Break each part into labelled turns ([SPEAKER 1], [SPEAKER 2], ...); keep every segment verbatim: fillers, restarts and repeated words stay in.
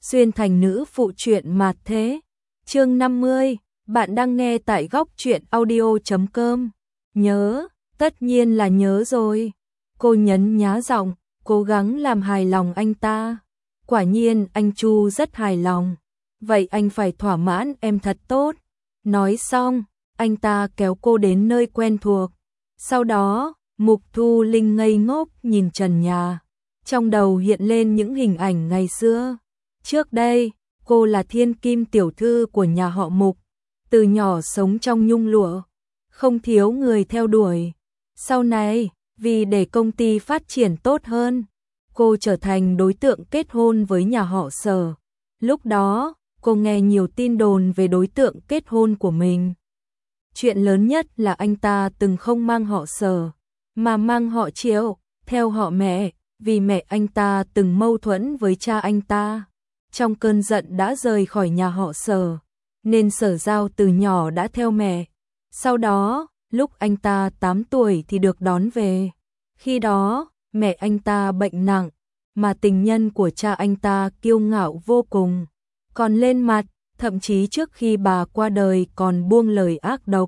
[SPEAKER 1] xuyên thành nữ phụ truyện mạt thế. Chương năm mươi, bạn đang nghe tại góc truyện audio chấm com. Nhớ, tất nhiên là nhớ rồi. Cô nhấn nhá giọng, cố gắng làm hài lòng anh ta. Quả nhiên anh Chu rất hài lòng. Vậy anh phải thỏa mãn em thật tốt. Nói xong, anh ta kéo cô đến nơi quen thuộc. Sau đó, Mục Thu Linh ngây ngốc nhìn trần nhà. Trong đầu hiện lên những hình ảnh ngày xưa. Trước đây, cô là thiên kim tiểu thư của nhà họ Mục. Từ nhỏ sống trong nhung lụa, không thiếu người theo đuổi. Sau này, vì để công ty phát triển tốt hơn, cô trở thành đối tượng kết hôn với nhà họ Sở. Lúc đó, cô nghe nhiều tin đồn về đối tượng kết hôn của mình. Chuyện lớn nhất là anh ta từng không mang họ Sở, mà mang họ Triệu, theo họ mẹ, vì mẹ anh ta từng mâu thuẫn với cha anh ta. Trong cơn giận đã rời khỏi nhà họ Sở, nên Sở Giao từ nhỏ đã theo mẹ. Sau đó, lúc anh ta tám tuổi thì được đón về. Khi đó, mẹ anh ta bệnh nặng, mà tình nhân của cha anh ta kiêu ngạo vô cùng, còn lên mặt, thậm chí trước khi bà qua đời còn buông lời ác độc.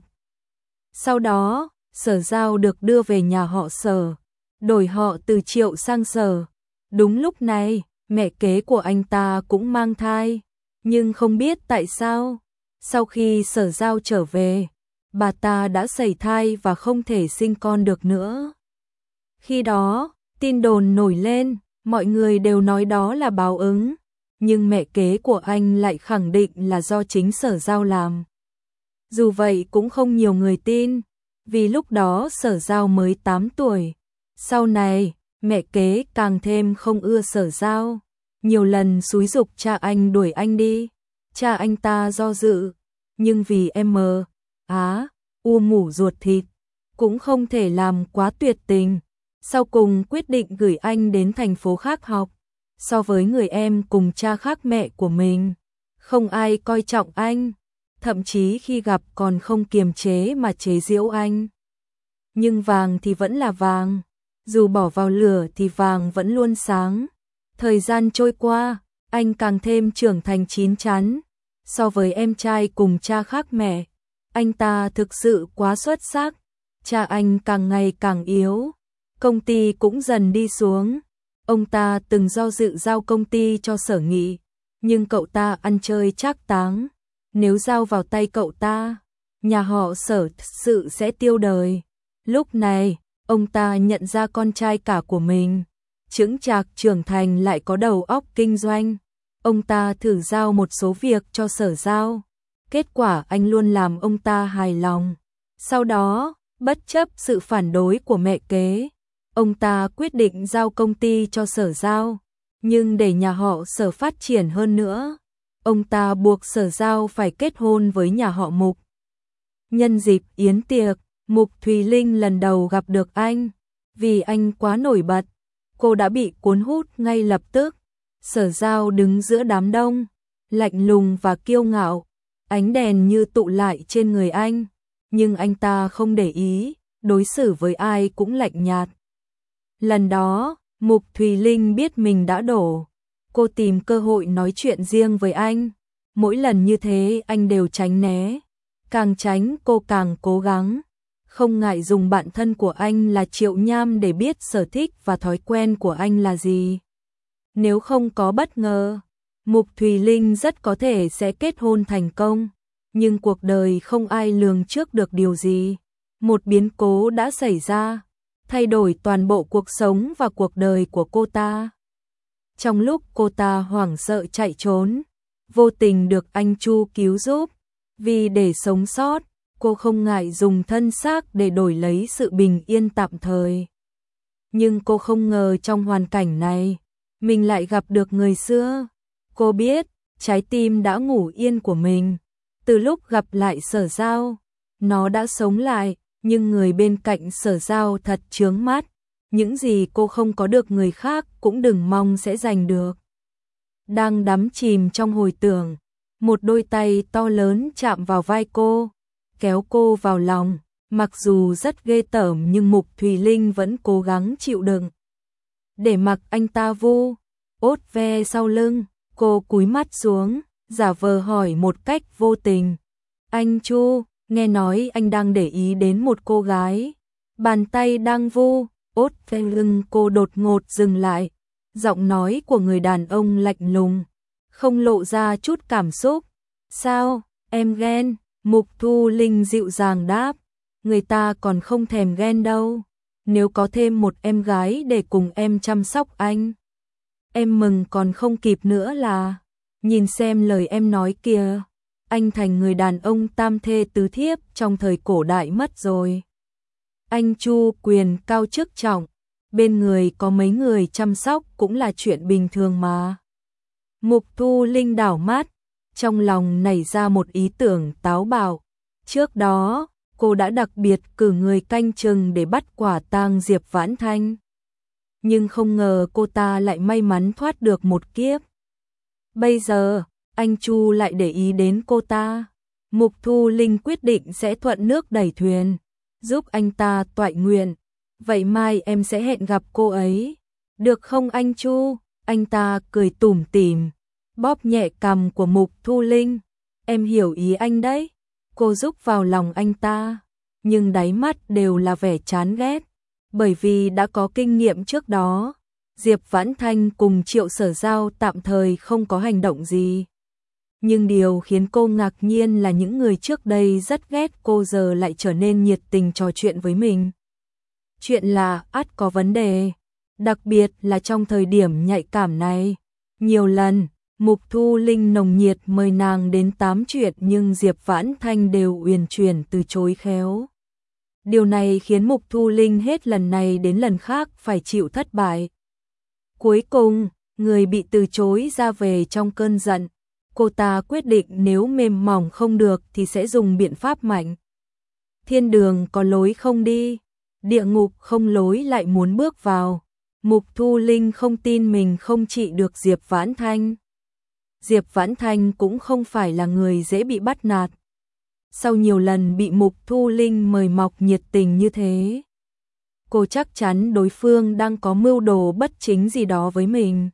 [SPEAKER 1] Sau đó, Sở Giao được đưa về nhà họ Sở, đổi họ từ Triệu sang Sở. Đúng lúc này, mẹ kế của anh ta cũng mang thai, nhưng không biết tại sao, sau khi Sở Giao trở về, bà ta đã sẩy thai và không thể sinh con được nữa. Khi đó, tin đồn nổi lên, mọi người đều nói đó là báo ứng, nhưng mẹ kế của anh lại khẳng định là do chính Sở Giao làm. Dù vậy cũng không nhiều người tin, vì lúc đó Sở Giao mới tám tuổi. Sau này, mẹ kế càng thêm không ưa Sở Giao, nhiều lần xúi giục cha anh đuổi anh đi. Cha anh ta do dự, nhưng vì em á, u mủ ruột thịt, cũng không thể làm quá tuyệt tình. Sau cùng quyết định gửi anh đến thành phố khác học. So với người em cùng cha khác mẹ của mình, không ai coi trọng anh, thậm chí khi gặp còn không kiềm chế mà chế giễu anh. Nhưng vàng thì vẫn là vàng, dù bỏ vào lửa thì vàng vẫn luôn sáng. Thời gian trôi qua, anh càng thêm trưởng thành chín chắn. So với em trai cùng cha khác mẹ, anh ta thực sự quá xuất sắc. Cha anh càng ngày càng yếu, công ty cũng dần đi xuống. Ông ta từng do dự giao công ty cho Sở Nghị, nhưng cậu ta ăn chơi trác táng. Nếu giao vào tay cậu ta, nhà họ Sở thực sự sẽ tiêu đời. Lúc này, ông ta nhận ra con trai cả của mình chững chạc trưởng thành lại có đầu óc kinh doanh. Ông ta thử giao một số việc cho Sở Giao. Kết quả anh luôn làm ông ta hài lòng. Sau đó, bất chấp sự phản đối của mẹ kế, ông ta quyết định giao công ty cho Sở Giao. Nhưng để nhà họ Sở phát triển hơn nữa, ông ta buộc Sở Giao phải kết hôn với nhà họ Mục. Nhân dịp yến tiệc, Mục Thùy Linh lần đầu gặp được anh. Vì anh quá nổi bật, cô đã bị cuốn hút ngay lập tức. Sở Giao đứng giữa đám đông, lạnh lùng và kiêu ngạo, ánh đèn như tụ lại trên người anh, nhưng anh ta không để ý, đối xử với ai cũng lạnh nhạt. Lần đó, Mục Thùy Linh biết mình đã đổ, cô tìm cơ hội nói chuyện riêng với anh. Mỗi lần như thế anh đều tránh né, càng tránh cô càng cố gắng, không ngại dùng bạn thân của anh là Triệu Nham để biết sở thích và thói quen của anh là gì. Nếu không có bất ngờ, Mục Thùy Linh rất có thể sẽ kết hôn thành công, nhưng cuộc đời không ai lường trước được điều gì. Một biến cố đã xảy ra, thay đổi toàn bộ cuộc sống và cuộc đời của cô ta. Trong lúc cô ta hoảng sợ chạy trốn, vô tình được anh Chu cứu giúp. Vì để sống sót, cô không ngại dùng thân xác để đổi lấy sự bình yên tạm thời. Nhưng cô không ngờ trong hoàn cảnh này, mình lại gặp được người xưa. Cô biết, trái tim đã ngủ yên của mình. Từ lúc gặp lại Sở Giao, nó đã sống lại, nhưng người bên cạnh Sở Giao thật chướng mắt. Những gì cô không có được người khác cũng đừng mong sẽ giành được. Đang đắm chìm trong hồi tưởng, một đôi tay to lớn chạm vào vai cô, kéo cô vào lòng. Mặc dù rất ghê tởm nhưng Mục Thùy Linh vẫn cố gắng chịu đựng. Để mặc anh ta vu, ốt ve sau lưng, Cô cúi mắt xuống, giả vờ hỏi một cách vô tình. Anh Chu, nghe nói anh đang để ý đến một cô gái. Bàn tay đang vu, ốt ve lưng cô đột ngột dừng lại. Giọng nói của người đàn ông lạnh lùng, không lộ ra chút cảm xúc. Sao, em ghen? Mục Thu Linh dịu dàng đáp. Người ta còn không thèm ghen đâu. Nếu có thêm một em gái để cùng em chăm sóc anh, em mừng còn không kịp nữa là. Nhìn xem lời em nói kìa, anh thành người đàn ông tam thê tứ thiếp trong thời cổ đại mất rồi. Anh Chu quyền cao chức trọng, bên người có mấy người chăm sóc cũng là chuyện bình thường mà. Mục Thu Linh đảo mắt, trong lòng nảy ra một ý tưởng táo bạo. Trước đó, cô đã đặc biệt cử người canh chừng để bắt quả tang Diệp Vãn Thanh. Nhưng không ngờ cô ta lại may mắn thoát được một kiếp. Bây giờ, anh Chu lại để ý đến cô ta. Mục Thu Linh quyết định sẽ thuận nước đẩy thuyền, giúp anh ta toại nguyện. Vậy mai em sẽ hẹn gặp cô ấy. Được không anh Chu? Anh ta cười tủm tỉm, bóp nhẹ cằm của Mục Thu Linh. Em hiểu ý anh đấy. Cô rúc vào lòng anh ta, nhưng đáy mắt đều là vẻ chán ghét. Bởi vì đã có kinh nghiệm trước đó, Diệp Vãn Thanh cùng Triệu Sở Giao tạm thời không có hành động gì. Nhưng điều khiến cô ngạc nhiên là những người trước đây rất ghét cô giờ lại trở nên nhiệt tình trò chuyện với mình. Chuyện là ắt có vấn đề, đặc biệt là trong thời điểm nhạy cảm này. Nhiều lần, Mục Thu Linh nồng nhiệt mời nàng đến tám chuyện nhưng Diệp Vãn Thanh đều uyển chuyển từ chối khéo. Điều này khiến Mục Thu Linh hết lần này đến lần khác phải chịu thất bại. Cuối cùng, người bị từ chối ra về trong cơn giận. Cô ta quyết định nếu mềm mỏng không được thì sẽ dùng biện pháp mạnh. Thiên đường có lối không đi, địa ngục không lối lại muốn bước vào. Mục Thu Linh không tin mình không trị được Diệp Vãn Thanh. Diệp Vãn Thanh cũng không phải là người dễ bị bắt nạt. Sau nhiều lần bị Mục Thu Linh mời mọc nhiệt tình như thế, cô chắc chắn đối phương đang có mưu đồ bất chính gì đó với mình.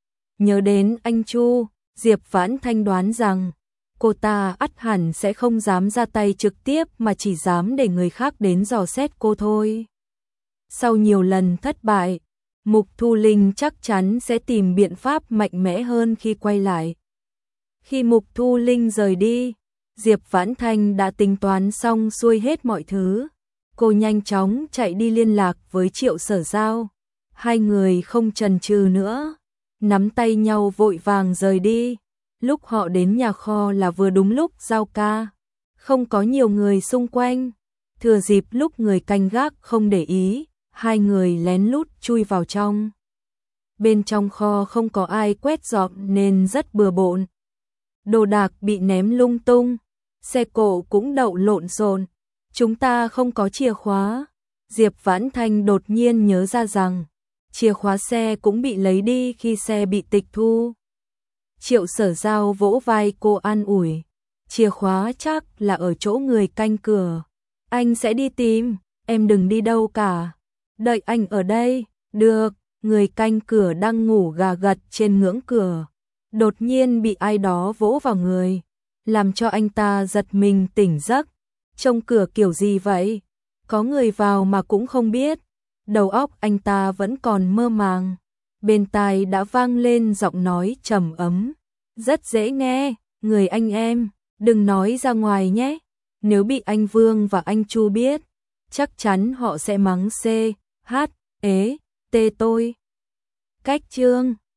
[SPEAKER 1] Nhớ đến anh Chu, Diệp Vãn Thanh đoán rằng cô ta ắt hẳn sẽ không dám ra tay trực tiếp mà chỉ dám để người khác đến dò xét cô thôi. Sau nhiều lần thất bại, Mục Thu Linh chắc chắn sẽ tìm biện pháp mạnh mẽ hơn khi quay lại. Khi Mục Thu Linh rời đi, Diệp Vãn Thanh đã tính toán xong xuôi hết mọi thứ. Cô nhanh chóng chạy đi liên lạc với Triệu Sở Giao. Hai người không chần chừ nữa, nắm tay nhau vội vàng rời đi. Lúc họ đến nhà kho là vừa đúng lúc giao ca, không có nhiều người xung quanh. Thừa dịp lúc người canh gác không để ý, hai người lén lút chui vào trong. Bên trong kho không có ai quét dọn nên rất bừa bộn. Đồ đạc bị ném lung tung, xe cộ cũng đậu lộn xộn. Chúng ta không có chìa khóa. Diệp Vãn Thanh đột nhiên nhớ ra rằng chìa khóa xe cũng bị lấy đi khi xe bị tịch thu. Triệu Sở Giao vỗ vai cô an ủi. Chìa khóa chắc là ở chỗ người canh cửa. Anh sẽ đi tìm, em đừng đi đâu cả. Đợi anh ở đây. Được, người canh cửa đang ngủ gà gật trên ngưỡng cửa. Đột nhiên bị ai đó vỗ vào người, làm cho anh ta giật mình tỉnh giấc. Trông cửa kiểu gì vậy? Có người vào mà cũng không biết. Đầu óc anh ta vẫn còn mơ màng. Bên tai đã vang lên giọng nói trầm ấm. Rất dễ nghe, người anh em, đừng nói ra ngoài nhé. Nếu bị anh Vương và anh Chu biết, chắc chắn họ sẽ mắng C, H, ế, T tôi. Cách chương